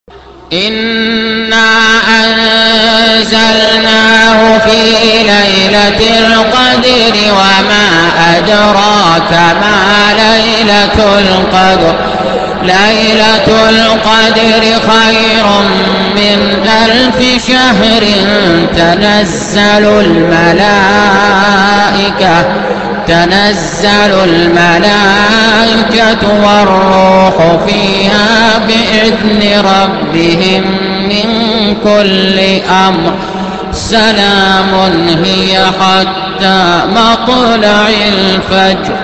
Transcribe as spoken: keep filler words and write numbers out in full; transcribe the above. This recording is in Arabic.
إنا أنزلناه في ليلة القدر وما أدراك ما ليلة القدر ليلة القدر خير من ألف شهر تنزل الملائكة تنزل الملائكة والروح فيها بإذن ربهم من كل أمر سلام هي حتى مطلع الفجر.